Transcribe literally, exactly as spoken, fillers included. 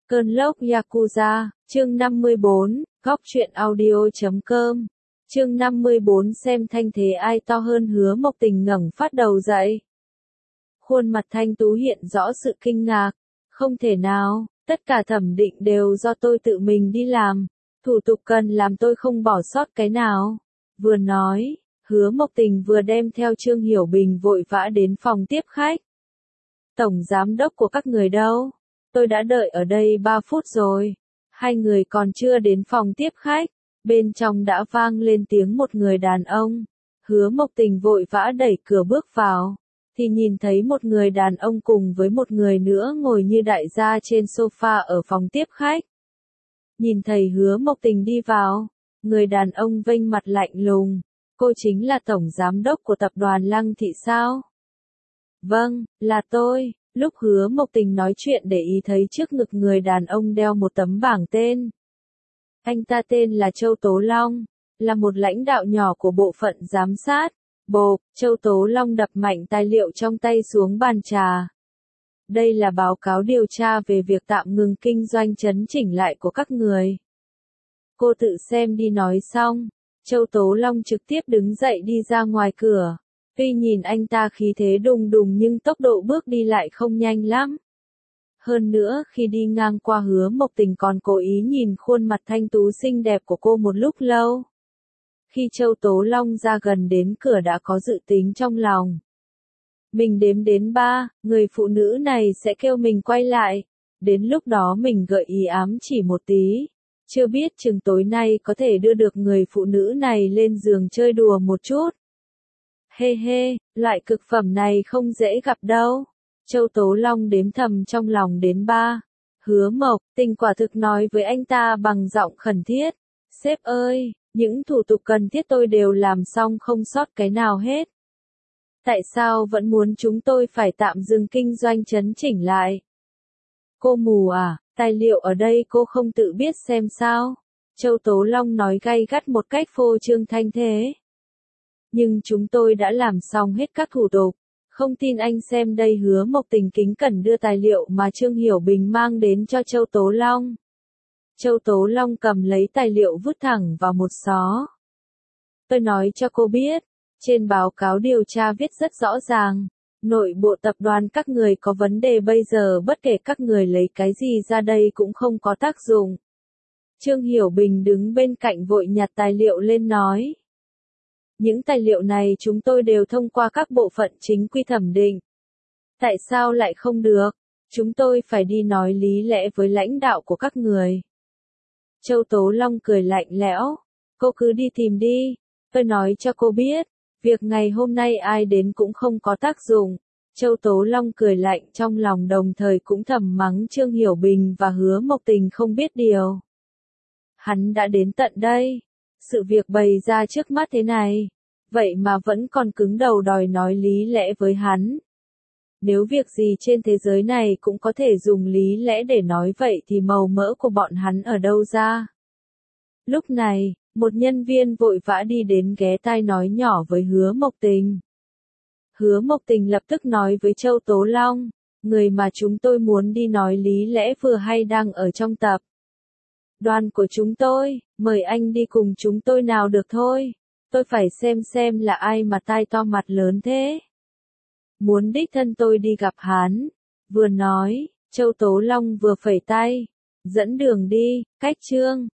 Cơn lốc Yakuza, chương năm mươi bốn, góc truyện audio chấm com. Chương năm mươi bốn xem thanh thế ai to hơn. Hứa Mộc Tình ngẩng phát đầu dậy. Khuôn mặt thanh tú hiện rõ sự kinh ngạc. Không thể nào, tất cả thẩm định đều do tôi tự mình đi làm. Thủ tục cần làm tôi không bỏ sót cái nào. Vừa nói, Hứa Mộc Tình vừa đem theo Trương Hiểu Bình vội vã đến phòng tiếp khách. Tổng giám đốc của các người đâu? Tôi đã đợi ở đây ba phút rồi. Hai người còn chưa đến phòng tiếp khách. Bên trong đã vang lên tiếng một người đàn ông. Hứa Mộc Tình vội vã đẩy cửa bước vào. Thì nhìn thấy một người đàn ông cùng với một người nữa ngồi như đại gia trên sofa ở phòng tiếp khách. Nhìn thấy Hứa Mộc Tình đi vào. Người đàn ông vênh mặt lạnh lùng. Cô chính là tổng giám đốc của tập đoàn Lăng Thị sao? Vâng, là tôi. Lúc Hứa Mộc Tình nói chuyện để ý thấy trước ngực người đàn ông đeo một tấm bảng tên. Anh ta tên là Châu Tố Long, là một lãnh đạo nhỏ của bộ phận giám sát. Bộp, Châu Tố Long đập mạnh tài liệu trong tay xuống bàn trà. Đây là báo cáo điều tra về việc tạm ngừng kinh doanh chấn chỉnh lại của các người. Cô tự xem đi. Nói xong, Châu Tố Long trực tiếp đứng dậy đi ra ngoài cửa. Tuy nhìn anh ta khí thế đùng đùng nhưng tốc độ bước đi lại không nhanh lắm. Hơn nữa khi đi ngang qua Hứa Mộc Tình còn cố ý nhìn khuôn mặt thanh tú xinh đẹp của cô một lúc lâu. Khi Châu Tố Long ra gần đến cửa đã có dự tính trong lòng. Mình đếm đến ba, người phụ nữ này sẽ kêu mình quay lại. Đến lúc đó mình gợi ý ám chỉ một tí. Chưa biết chừng tối nay có thể đưa được người phụ nữ này lên giường chơi đùa một chút. Hê hê, loại cực phẩm này không dễ gặp đâu. Châu Tố Long đếm thầm trong lòng đến ba. Hứa Mộc Tình quả thực nói với anh ta bằng giọng khẩn thiết. Sếp ơi, những thủ tục cần thiết tôi đều làm xong không sót cái nào hết. Tại sao vẫn muốn chúng tôi phải tạm dừng kinh doanh chấn chỉnh lại? Cô mù à, tài liệu ở đây cô không tự biết xem sao? Châu Tố Long nói gay gắt một cách phô trương thanh thế. Nhưng chúng tôi đã làm xong hết các thủ tục. Không tin anh xem đây. Hứa Mộc Tình kính cẩn đưa tài liệu mà Trương Hiểu Bình mang đến cho Châu Tố Long. Châu Tố Long cầm lấy tài liệu vứt thẳng vào một xó. Tôi nói cho cô biết, trên báo cáo điều tra viết rất rõ ràng, nội bộ tập đoàn các người có vấn đề bây giờ bất kể các người lấy cái gì ra đây cũng không có tác dụng. Trương Hiểu Bình đứng bên cạnh vội nhặt tài liệu lên nói. Những tài liệu này chúng tôi đều thông qua các bộ phận chính quy thẩm định. Tại sao lại không được? Chúng tôi phải đi nói lý lẽ với lãnh đạo của các người. Châu Tố Long cười lạnh lẽo. Cô cứ đi tìm đi. Tôi nói cho cô biết, việc ngày hôm nay ai đến cũng không có tác dụng. Châu Tố Long cười lạnh trong lòng đồng thời cũng thầm mắng Trương Hiểu Bình và Hứa Mộc Tình không biết điều. Hắn đã đến tận đây. Sự việc bày ra trước mắt thế này. Vậy mà vẫn còn cứng đầu đòi nói lý lẽ với hắn. Nếu việc gì trên thế giới này cũng có thể dùng lý lẽ để nói vậy thì màu mỡ của bọn hắn ở đâu ra? Lúc này, một nhân viên vội vã đi đến ghé tai nói nhỏ với Hứa Mộc Tình. Hứa Mộc Tình lập tức nói với Châu Tố Long, người mà chúng tôi muốn đi nói lý lẽ vừa hay đang ở trong tập đoàn của chúng tôi, mời anh đi cùng chúng tôi nào được thôi. Tôi phải xem xem là ai mà tai to mặt lớn thế. Muốn đích thân tôi đi gặp hắn. Vừa nói, Châu Tố Long vừa phẩy tay. Dẫn đường đi, cách Trương